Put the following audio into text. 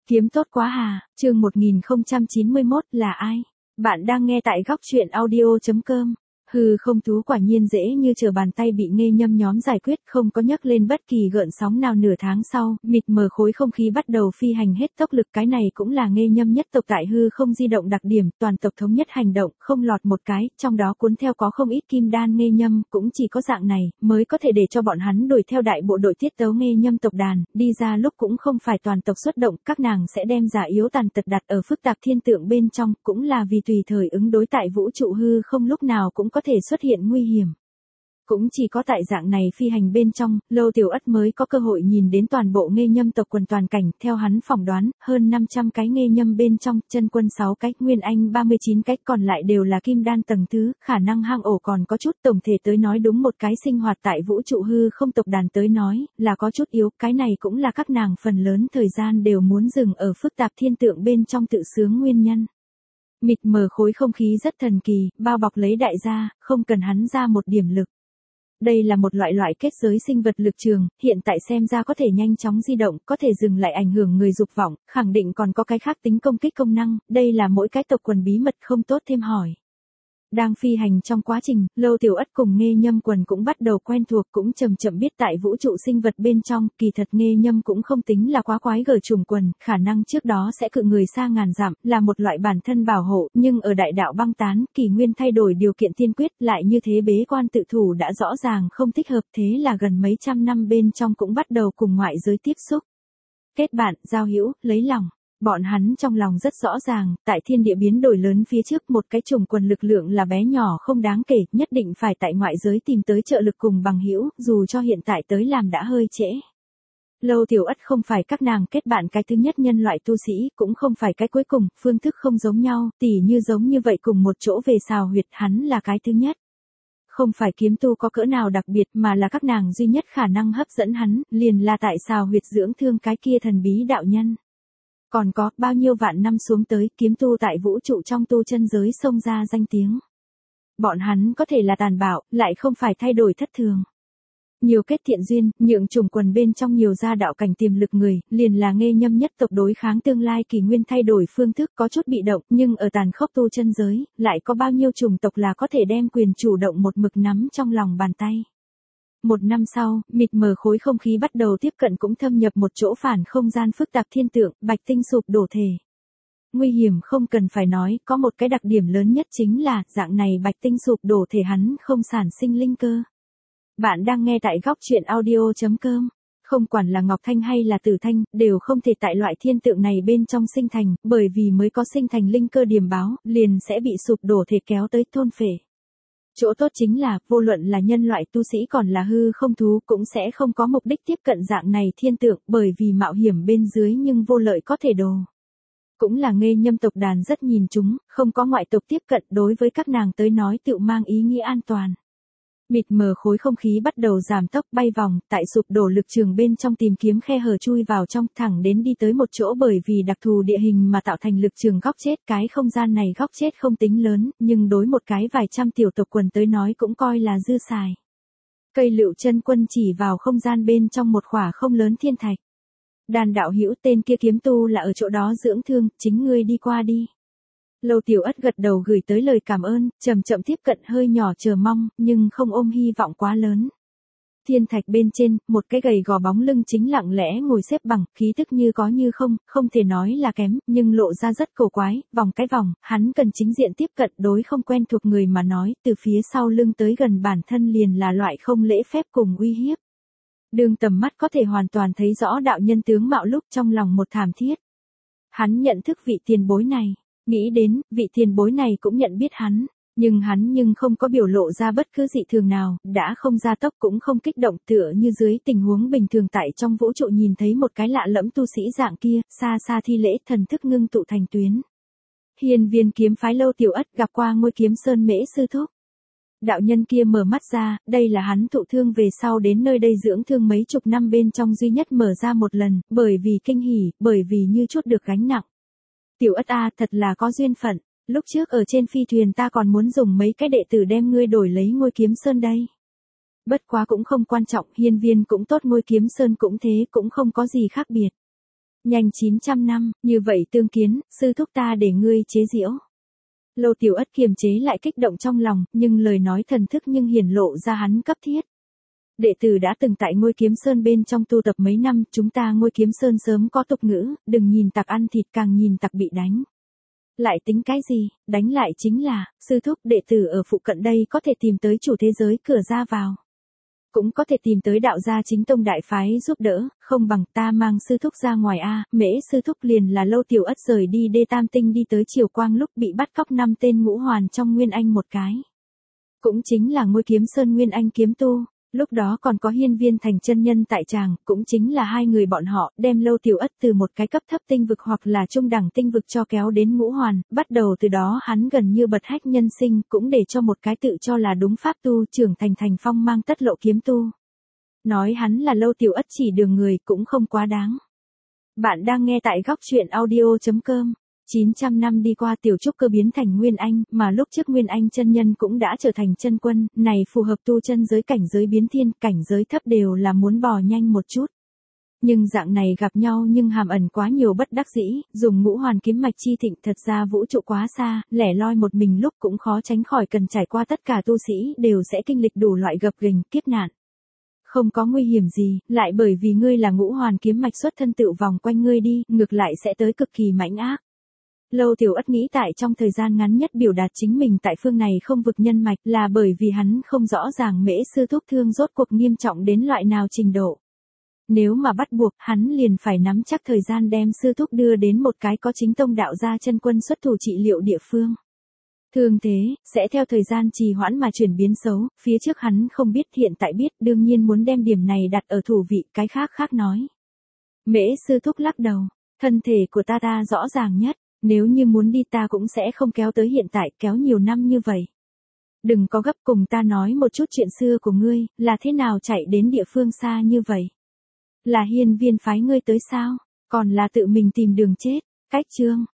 Kiếm tốt quá hà, chương 1091 là ai? Bạn đang nghe tại góc truyện audio.com. Hư không thú quả nhiên dễ như trở bàn tay bị Nghê Nhâm nhóm giải quyết, không có nhấc lên bất kỳ gợn sóng nào. Nửa tháng sau, mịt mờ khối không khí bắt đầu phi hành hết tốc lực. Cái này cũng là Nghê Nhâm nhất tộc tại hư không di động đặc điểm, toàn tộc thống nhất hành động, không lọt một cái, trong đó cuốn theo có không ít kim đan Nghê Nhâm, cũng chỉ có dạng này mới có thể để cho bọn hắn đuổi theo đại bộ đội tiết tấu Nghê Nhâm tộc đàn, đi ra lúc cũng không phải toàn tộc xuất động, các nàng sẽ đem giả yếu tàn tật đặt ở phức tạp thiên tượng bên trong, cũng là vì tùy thời ứng đối tại vũ trụ hư không lúc nào cũng có thể xuất hiện nguy hiểm. Cũng chỉ có tại dạng này phi hành bên trong, Lâu Tiểu Ất mới có cơ hội nhìn đến toàn bộ Nghê Nhâm tộc quần toàn cảnh. Theo hắn phỏng đoán, hơn 500 cái Nghê Nhâm bên trong, chân quân 6 cái, Nguyên Anh 39 cái, còn lại đều là kim đan tầng thứ, khả năng hang ổ còn có chút. Tổng thể tới nói đúng một cái sinh hoạt tại vũ trụ hư không tộc đàn tới nói, là có chút yếu. Cái này cũng là các nàng phần lớn thời gian đều muốn dừng ở phức tạp thiên tượng bên trong tự sướng nguyên nhân. Mịt mờ khối không khí rất thần kỳ, bao bọc lấy đại gia, không cần hắn ra một điểm lực. Đây là một loại kết giới sinh vật lực trường, hiện tại xem ra có thể nhanh chóng di động, có thể dừng lại ảnh hưởng người dục vọng, khẳng định còn có cái khác tính công kích công năng, đây là mỗi cái tộc quần bí mật không tốt thêm hỏi. Đang phi hành trong quá trình, Lâu Tiểu Ất cùng Nghê Nhâm quần cũng bắt đầu quen thuộc, cũng chậm biết tại vũ trụ sinh vật bên trong, kỳ thật Nghê Nhâm cũng không tính là quá quái gở trùng quần, khả năng trước đó sẽ cự người xa ngàn dặm, là một loại bản thân bảo hộ, nhưng ở đại đạo băng tán, kỷ nguyên thay đổi điều kiện tiên quyết, lại như thế bế quan tự thủ đã rõ ràng không thích hợp, thế là gần mấy trăm năm bên trong cũng bắt đầu cùng ngoại giới tiếp xúc. Kết bạn, giao hữu, lấy lòng. Bọn hắn trong lòng rất rõ ràng, tại thiên địa biến đổi lớn phía trước một cái chủng quần lực lượng là bé nhỏ không đáng kể, nhất định phải tại ngoại giới tìm tới trợ lực cùng bằng hữu, dù cho hiện tại tới làm đã hơi trễ. Lâu Tiểu Ất không phải các nàng kết bạn cái thứ nhất nhân loại tu sĩ, cũng không phải cái cuối cùng, phương thức không giống nhau, tỉ như giống như vậy cùng một chỗ về xào huyệt, hắn là cái thứ nhất. Không phải kiếm tu có cỡ nào đặc biệt mà là các nàng duy nhất khả năng hấp dẫn hắn, liền là tại xào huyệt dưỡng thương cái kia thần bí đạo nhân. Còn có, bao nhiêu vạn năm xuống tới, kiếm tu tại vũ trụ trong tu chân giới xông ra danh tiếng. Bọn hắn có thể là tàn bạo, lại không phải thay đổi thất thường. Nhiều kết thiện duyên, nhượng trùng quần bên trong nhiều gia đạo cảnh tiềm lực người, liền là Nghê Nhâm nhất tộc đối kháng tương lai kỷ nguyên thay đổi phương thức có chút bị động, nhưng ở tàn khốc tu chân giới, lại có bao nhiêu chủng tộc là có thể đem quyền chủ động một mực nắm trong lòng bàn tay. Một năm sau, mịt mờ khối không khí bắt đầu tiếp cận cũng thâm nhập một chỗ phản không gian phức tạp thiên tượng, bạch tinh sụp đổ thể. Nguy hiểm không cần phải nói, có một cái đặc điểm lớn nhất chính là, dạng này bạch tinh sụp đổ thể hắn không sản sinh linh cơ. Bạn đang nghe tại góc truyện audio.com. Không quản là Ngọc Thanh hay là Tử Thanh, đều không thể tại loại thiên tượng này bên trong sinh thành, bởi vì mới có sinh thành linh cơ điểm báo, liền sẽ bị sụp đổ thể kéo tới thôn phệ. Chỗ tốt chính là, vô luận là nhân loại tu sĩ còn là hư không thú cũng sẽ không có mục đích tiếp cận dạng này thiên tượng, bởi vì mạo hiểm bên dưới nhưng vô lợi có thể đồ. Cũng là Nghê Nhâm tộc đàn rất nhìn chúng, không có ngoại tộc tiếp cận đối với các nàng tới nói tự mang ý nghĩa an toàn. Mịt mờ khối không khí bắt đầu giảm tốc bay vòng, tại sụp đổ lực trường bên trong tìm kiếm khe hở chui vào trong thẳng đến đi tới một chỗ bởi vì đặc thù địa hình mà tạo thành lực trường góc chết. Cái không gian này góc chết không tính lớn, nhưng đối một cái vài trăm tiểu tộc quần tới nói cũng coi là dư xài. Cây Lựu chân quân chỉ vào không gian bên trong một khỏa không lớn thiên thạch. Đàn đạo hữu tên kia kiếm tu là ở chỗ đó dưỡng thương, chính ngươi đi qua đi. Lâu Tiểu Ất gật đầu gửi tới lời cảm ơn, chậm tiếp cận hơi nhỏ chờ mong, nhưng không ôm hy vọng quá lớn. Thiên thạch bên trên, một cái gầy gò bóng lưng chính lặng lẽ ngồi xếp bằng, khí tức như có như không, không thể nói là kém, nhưng lộ ra rất cổ quái, vòng cái vòng, hắn cần chính diện tiếp cận đối không quen thuộc người mà nói, từ phía sau lưng tới gần bản thân liền là loại không lễ phép cùng uy hiếp. Đường tầm mắt có thể hoàn toàn thấy rõ đạo nhân tướng mạo lúc trong lòng một thảm thiết. Hắn nhận thức vị tiền bối này. Nghĩ đến, vị tiền bối này cũng nhận biết hắn, nhưng hắn không có biểu lộ ra bất cứ dị thường nào, đã không gia tốc cũng không kích động tựa như dưới tình huống bình thường tại trong vũ trụ nhìn thấy một cái lạ lẫm tu sĩ dạng kia, xa xa thi lễ thần thức ngưng tụ thành tuyến. Hiền viên kiếm phái Lâu Tiểu Ất gặp qua Ngôi Kiếm Sơn Mễ sư thúc. Đạo nhân kia mở mắt ra, đây là hắn thụ thương về sau đến nơi đây dưỡng thương mấy chục năm bên trong duy nhất mở ra một lần, bởi vì kinh hỉ, bởi vì như chút được gánh nặng. Tiểu Ất a, thật là có duyên phận, lúc trước ở trên phi thuyền ta còn muốn dùng mấy cái đệ tử đem ngươi đổi lấy Ngôi Kiếm Sơn đây. Bất quá cũng không quan trọng, hiên viên cũng tốt Ngôi Kiếm Sơn cũng thế, cũng không có gì khác biệt. Nhanh 900 năm, như vậy tương kiến, sư thúc ta để ngươi chế giễu. Lô Tiểu Ất kiềm chế lại kích động trong lòng, nhưng lời nói thần thức nhưng hiển lộ ra hắn cấp thiết. Đệ tử đã từng tại Ngôi Kiếm Sơn bên trong tu tập mấy năm, chúng ta Ngôi Kiếm Sơn sớm có tục ngữ, đừng nhìn tặc ăn thịt càng nhìn tặc bị đánh. Lại tính cái gì, đánh lại chính là, sư thúc đệ tử ở phụ cận đây có thể tìm tới chủ thế giới cửa ra vào. Cũng có thể tìm tới đạo gia chính tông đại phái giúp đỡ, không bằng ta mang sư thúc ra ngoài a. Mễ sư thúc liền là Lâu Tiểu Ất rời đi Đê Tam Tinh đi tới Triều Quang lúc bị bắt cóc 5 tên ngũ hoàn trong Nguyên Anh một cái. Cũng chính là Ngôi Kiếm Sơn Nguyên Anh kiếm tu. Lúc đó còn có Hiên Viên Thành chân nhân tại tràng, cũng chính là hai người bọn họ, đem Lâu Tiểu Ất từ một cái cấp thấp tinh vực hoặc là trung đẳng tinh vực cho kéo đến ngũ hoàn, bắt đầu từ đó hắn gần như bật hách nhân sinh, cũng để cho một cái tự cho là đúng pháp tu trưởng thành phong mang tất lộ kiếm tu. Nói hắn là Lâu Tiểu Ất chỉ đường người cũng không quá đáng. Bạn đang nghe tại góc truyện audio.com. 900 năm đi qua tiểu trúc cơ biến thành Nguyên Anh, mà lúc trước Nguyên Anh chân nhân cũng đã trở thành chân quân, này phù hợp tu chân giới cảnh giới biến thiên, cảnh giới thấp đều là muốn bò nhanh một chút. Nhưng dạng này gặp nhau nhưng hàm ẩn quá nhiều bất đắc dĩ, dùng ngũ hoàn kiếm mạch chi thịnh thật ra vũ trụ quá xa, lẻ loi một mình lúc cũng khó tránh khỏi cần trải qua tất cả tu sĩ đều sẽ kinh lịch đủ loại gập ghềnh, kiếp nạn. Không có nguy hiểm gì, lại bởi vì ngươi là ngũ hoàn kiếm mạch xuất thân tự vòng quanh ngươi đi, ngược lại sẽ tới cực kỳ mãnh ác. Lâu Tiểu Ất nghĩ tại trong thời gian ngắn nhất biểu đạt chính mình tại phương này không vực nhân mạch là bởi vì hắn không rõ ràng Mễ sư thúc thương rốt cuộc nghiêm trọng đến loại nào trình độ. Nếu mà bắt buộc, hắn liền phải nắm chắc thời gian đem sư thúc đưa đến một cái có chính tông đạo gia chân quân xuất thủ trị liệu địa phương. Thương thế, sẽ theo thời gian trì hoãn mà chuyển biến xấu, phía trước hắn không biết hiện tại biết, đương nhiên muốn đem điểm này đặt ở thủ vị, cái khác nói. Mễ sư thúc lắc đầu, thân thể của ta rõ ràng nhất. Nếu như muốn đi ta cũng sẽ không kéo tới hiện tại, kéo nhiều năm như vậy. Đừng có gấp, cùng ta nói một chút chuyện xưa của ngươi, là thế nào chạy đến địa phương xa như vậy? Là Hiên Viên phái ngươi tới sao? Còn là tự mình tìm đường chết? Cách chương.